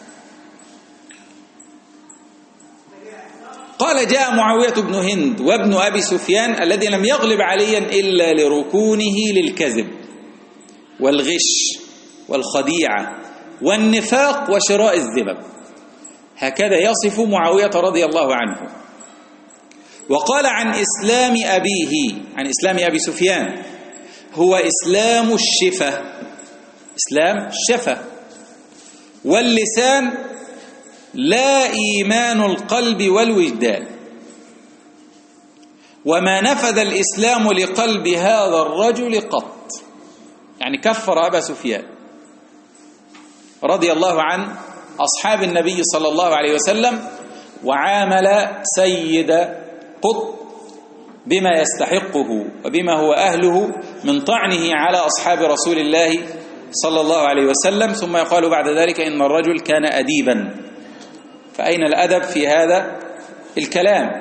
قال: جاء معاوية بن هند وابن أبي سفيان الذي لم يغلب عليا إلا لركونه للكذب والغش والخديعة والنفاق وشراء الذبب. هكذا يصف معاوية رضي الله عنه. وقال عن إسلام أبيه، عن إسلام أبي سفيان: هو إسلام الشفة، إسلام الشفة واللسان، لا إيمان القلب والوجدان. وما نفذ الإسلام لقلب هذا الرجل قط، يعني كفر أبا سفيان رضي الله عن أصحاب النبي صلى الله عليه وسلم، وعامل سيد قطب بما يستحقه وبما هو أهله من طعنه على أصحاب رسول الله صلى الله عليه وسلم. ثم يقال بعد ذلك إن الرجل كان أديبا، فأين الأدب في هذا الكلام؟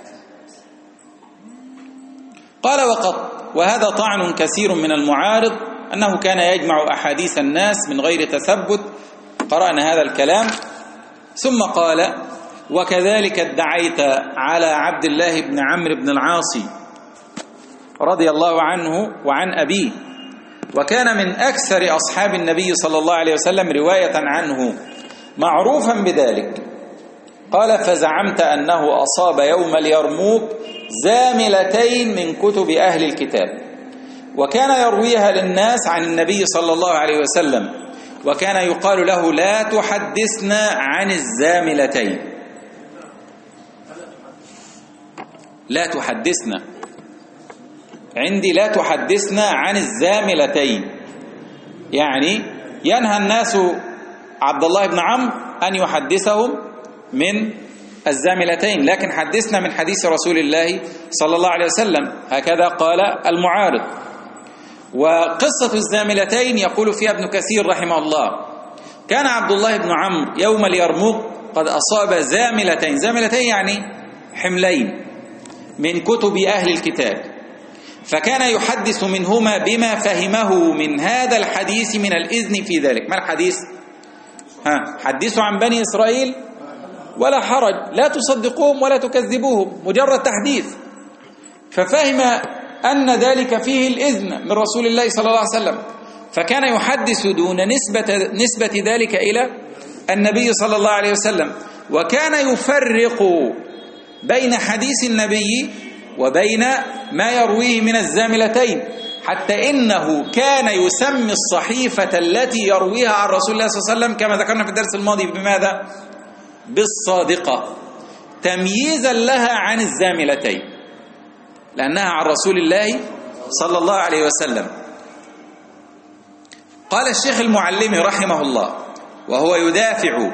قال: وقد وهذا طعن كثير من المعارض أنه كان يجمع أحاديث الناس من غير تثبت. قرأنا هذا الكلام. ثم قال: وكذلك ادعيت على عبد الله بن عمرو بن العاص رضي الله عنه وعن أبيه، وكان من أكثر أصحاب النبي صلى الله عليه وسلم رواية عنه، معروفا بذلك. قال: فزعمت أنه أصاب يوم اليرموك زاملتين من كتب أهل الكتاب، وكان يرويها للناس عن النبي صلى الله عليه وسلم، وكان يقال له: لا تحدثنا عن الزاملتين، لا تحدثنا عندي لا تحدثنا عن الزاملتين، يعني ينهى الناس عبد الله بن عمرو أن يحدثهم من الزاملتين، لكن حدثنا من حديث رسول الله صلى الله عليه وسلم. هكذا قال المعارض. وقصة الزاملتين يقول فيها ابن كثير رحمه الله: كان عبد الله بن عمرو يوم اليرموك قد أصاب زاملتين، زاملتين يعني حملين من كتب أهل الكتاب، فكان يحدث منهما بما فهمه من هذا الحديث من الإذن في ذلك. ما الحديث؟ ها حدثوا عن بني إسرائيل ولا حرج، لا تصدقوهم ولا تكذبوهم، مجرد تحديث. ففهم أن ذلك فيه الإذن من رسول الله صلى الله عليه وسلم، فكان يحدث دون نسبة, نسبة ذلك إلى النبي صلى الله عليه وسلم، وكان يفرق بين حديث النبي وبين ما يرويه من الزاملتين، حتى إنه كان يسمي الصحيفة التي يرويها عن رسول الله صلى الله عليه وسلم كما ذكرنا في الدرس الماضي بماذا؟ بالصادقة، تمييزا لها عن الزاملتين، لأنها عن رسول الله صلى الله عليه وسلم. قال الشيخ المعلمي رحمه الله وهو يدافع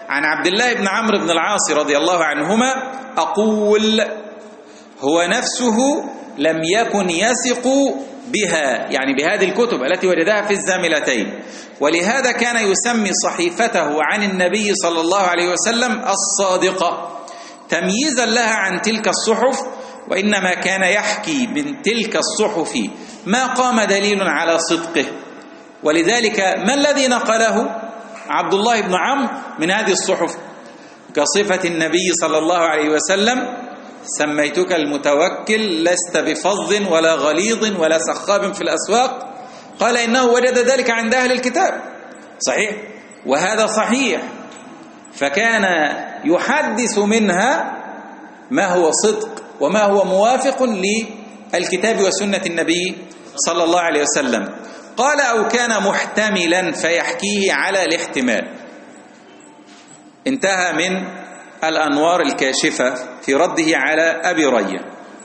عن عبد الله بن عمرو بن العاص رضي الله عنهما أقول هو نفسه لم يكن يثق بها، يعني بهذه الكتب التي وجدها في الزاملتين، ولهذا كان يسمي صحيفته عن النبي صلى الله عليه وسلم الصادقة تمييزا لها عن تلك الصحف، وإنما كان يحكي من تلك الصحف ما قام دليل على صدقه. ولذلك ما الذي نقله عبد الله بن عمرو من هذه الصحف؟ كصفة النبي صلى الله عليه وسلم: سميتك المتوكل لست بفظ ولا غليظ ولا سخاب في الأسواق. قال إنه وجد ذلك عند أهل الكتاب، صحيح، وهذا صحيح، فكان يحدث منها ما هو صدق وما هو موافق للكتاب وسنة النبي صلى الله عليه وسلم. قال أو كان محتملا فيحكيه على الاحتمال. انتهى من الأنوار الكاشفة في رده على أبي رية.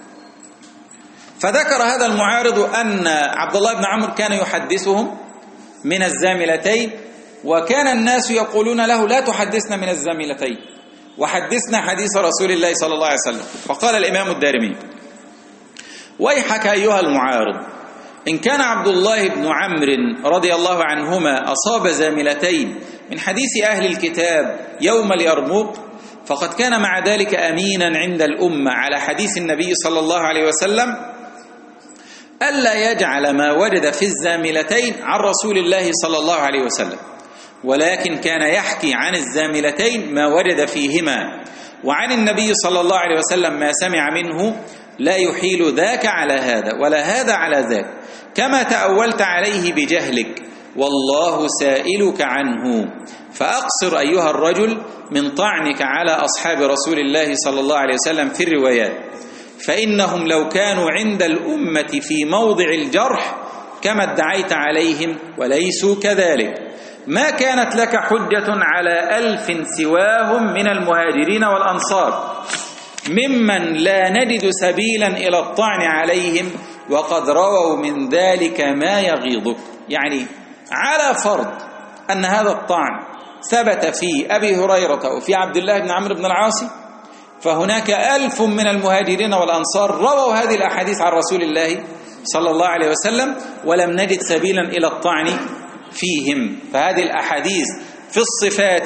فذكر هذا المعارض أن عبد الله بن عمرو كان يحدثهم من الزاملتين، وكان الناس يقولون له: لا تحدثنا من الزاملتين وحدثنا حديث رسول الله صلى الله عليه وسلم. فقال الإمام الدارمي: ويحك أيها المعارض، إن كان عبد الله بن عمرو رضي الله عنهما أصاب زاملتين من حديث أهل الكتاب يوم اليرموك، فقد كان مع ذلك أمينا عند الأمة على حديث النبي صلى الله عليه وسلم ألا يجعل ما وجد في الزاملتين عن رسول الله صلى الله عليه وسلم، ولكن كان يحكي عن الزاملتين ما وجد فيهما، وعن النبي صلى الله عليه وسلم ما سمع منه، لا يحيل ذاك على هذا ولا هذا على ذاك، كما تأولت عليه بجهلك، والله سائلك عنه. فأقصر أيها الرجل من طعنك على أصحاب رسول الله صلى الله عليه وسلم في الروايات، فإنهم لو كانوا عند الأمة في موضع الجرح كما ادعيت عليهم وليسوا كذلك، ما كانت لك حجة على ألف سواهم من المهاجرين والأنصار ممن لا نجد سبيلا إلى الطعن عليهم، وقد رووا من ذلك ما يغيظك. يعني على فرض أن هذا الطعن ثبت في أبي هريرة وفي عبد الله بن عمرو بن العاص، فهناك ألف من المهاجرين والأنصار رووا هذه الأحاديث عن رسول الله صلى الله عليه وسلم، ولم نجد سبيلا إلى الطعن فيهم. فهذه الأحاديث في الصفات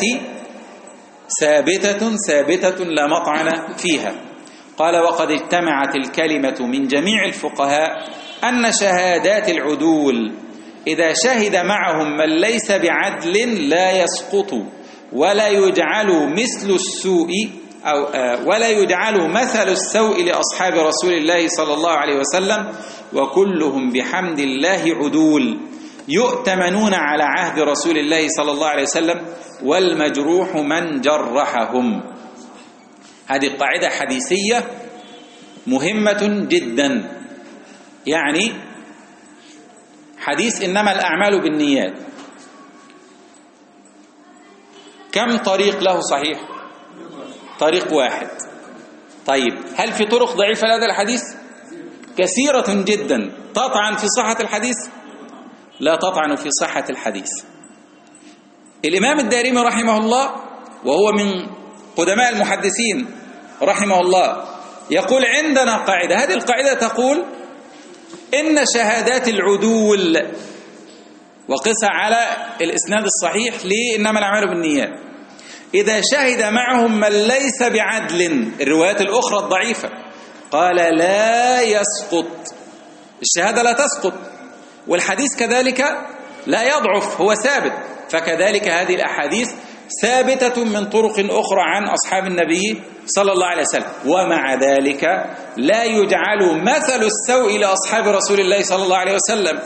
ثابتة ثابتة لا مطعن فيها. قال: وقد اجتمعت الكلمة من جميع الفقهاء أن شهادات العدول إذا شهد معهم من ليس بعدل لا يسقط، ولا يجعل مثل السوء أو ولا يجعل مثل السوء لأصحاب رسول الله صلى الله عليه وسلم، وكلهم بحمد الله عدول يؤتمنون على عهد رسول الله صلى الله عليه وسلم، والمجروح من جرحهم. هذه قاعدة حديثية مهمة جدا. يعني حديث إنما الأعمال بالنيات كم طريق له صحيح؟ طريق واحد. طيب هل في طرق ضعيفة لهذا الحديث؟ كثيرة جدا. تطعن في صحة الحديث؟ لا تطعن في صحة الحديث. الإمام الدارمي رحمه الله وهو من قدماء المحدثين رحمه الله يقول: عندنا قاعدة، هذه القاعدة تقول إن شهادات العدول، وقسها على الإسناد الصحيح لإنما الأعمال بالنيات، إذا شهد معهم من ليس بعدل، الروايات الأخرى الضعيفة، قال لا يسقط، الشهادة لا تسقط، والحديث كذلك لا يضعف، هو ثابت. فكذلك هذه الأحاديث ثابتة من طرق أخرى عن أصحاب النبي صلى الله عليه وسلم، ومع ذلك لا يجعل مثل السوء لأصحاب رسول الله صلى الله عليه وسلم،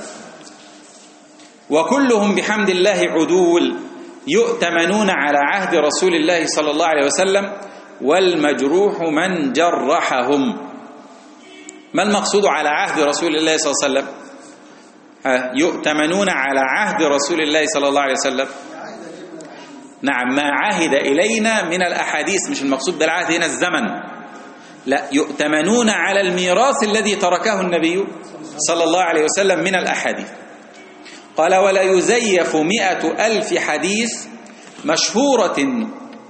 وكلهم بحمد الله عدول يؤتمنون على عهد رسول الله صلى الله عليه وسلم، والمجروح من جرحهم. ما المقصود على عهد رسول الله صلى الله عليه وسلم؟ يؤتمنون على عهد رسول الله صلى الله عليه وسلم. نعم، ما عهد إلينا من الأحاديث، مش المقصود بالعهد هنا الزمن، لا، يؤتمنون على الميراث الذي تركه النبي صلى الله عليه وسلم من الأحاديث. قال: ولا يزيف مئة ألف حديث مشهورة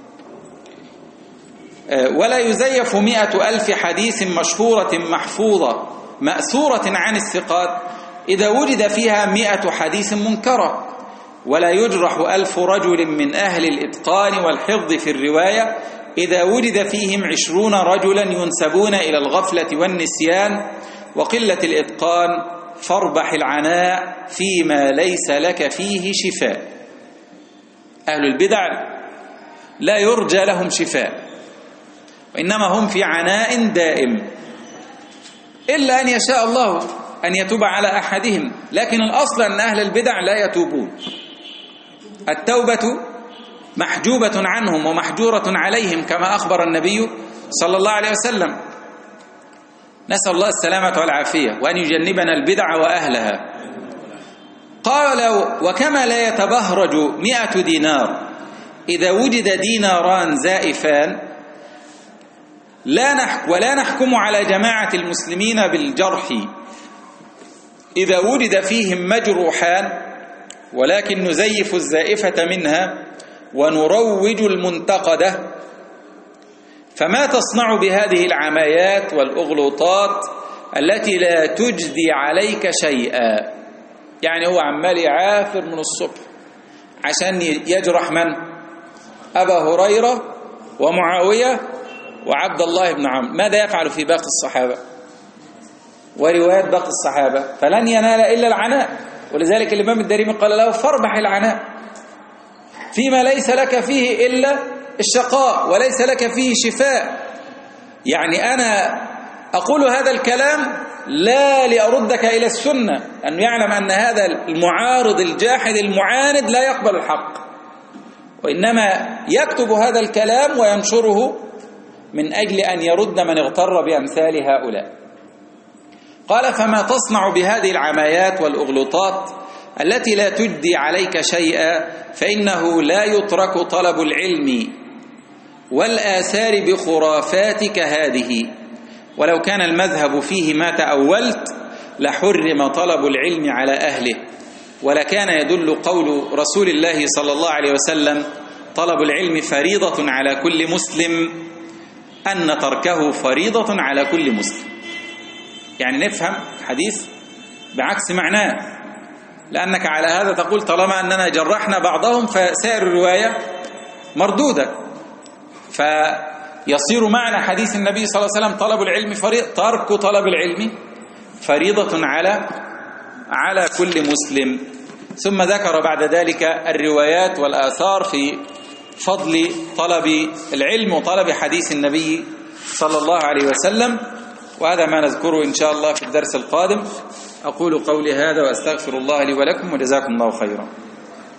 ولا يزيف مئة ألف حديث مشهورة محفوظة مأثورة عن الثقات إذا وجد فيها مئة حديث منكرة، ولا يجرح ألف رجل من أهل الإتقان والحفظ في الرواية إذا وجد فيهم عشرون رجلا ينسبون إلى الغفلة والنسيان وقلة الإتقان، فاربح العناء فيما ليس لك فيه شفاء. أهل البدع لا يرجى لهم شفاء، وإنما هم في عناء دائم، إلا أن يشاء الله أن يتوب على أحدهم، لكن الأصل أن أهل البدع لا يتوبون. التوبة محجوبة عنهم ومحجورة عليهم كما أخبر النبي صلى الله عليه وسلم. نسأل الله السلامة والعافية وأن يجنبنا البدع وأهلها. قال: وكما لا يتبهرج مئة دينار إذا وجد ديناران زائفان، لا نحك ولا نحكم على جماعة المسلمين بالجرح إذا وجد فيهم مجروحان، ولكن نزيف الزائفة منها ونروج المنتقدة. فما تصنع بهذه العمايات والأغلوطات التي لا تجدي عليك شيئا؟ يعني هو عمال يعافر من الصبح عشان يجرح من؟ أبا هريرة ومعاوية وعبد الله بن عمرو. ماذا يفعل في باقي الصحابة وروايات باقي الصحابة؟ فلن ينال إلا العناء. ولذلك الإمام الدارمي قال له: فاربح العناء فيما ليس لك فيه إلا الشقاء وليس لك فيه شفاء. يعني أنا أقول هذا الكلام لا لأردك إلى السنة، أنه يعلم أن هذا المعارض الجاحد المعاند لا يقبل الحق، وإنما يكتب هذا الكلام وينشره من أجل أن يرد من اغتر بأمثال هؤلاء. قال: فما تصنع بهذه العمايات والأغلوطات التي لا تجدي عليك شيئا، فإنه لا يترك طلب العلم والآثار بخرافاتك هذه، ولو كان المذهب فيه ما تأولت لحرم طلب العلم على أهله، ولكان يدل قول رسول الله صلى الله عليه وسلم: طلب العلم فريضة على كل مسلم، أن تركه فريضة على كل مسلم. يعني نفهم حديث بعكس معناه، لأنك على هذا تقول طالما أننا جرحنا بعضهم فسائر الرواية مردودة، فيصير معنى حديث النبي صلى الله عليه وسلم طلب العلم فريضة، ترك طلب العلم فريضة على على كل مسلم. ثم ذكر بعد ذلك الروايات والآثار في فضل طلب العلم وطلب حديث النبي صلى الله عليه وسلم، وهذا ما نذكره إن شاء الله في الدرس القادم. أقول قولي هذا وأستغفر الله لي ولكم، وجزاكم الله خيرا.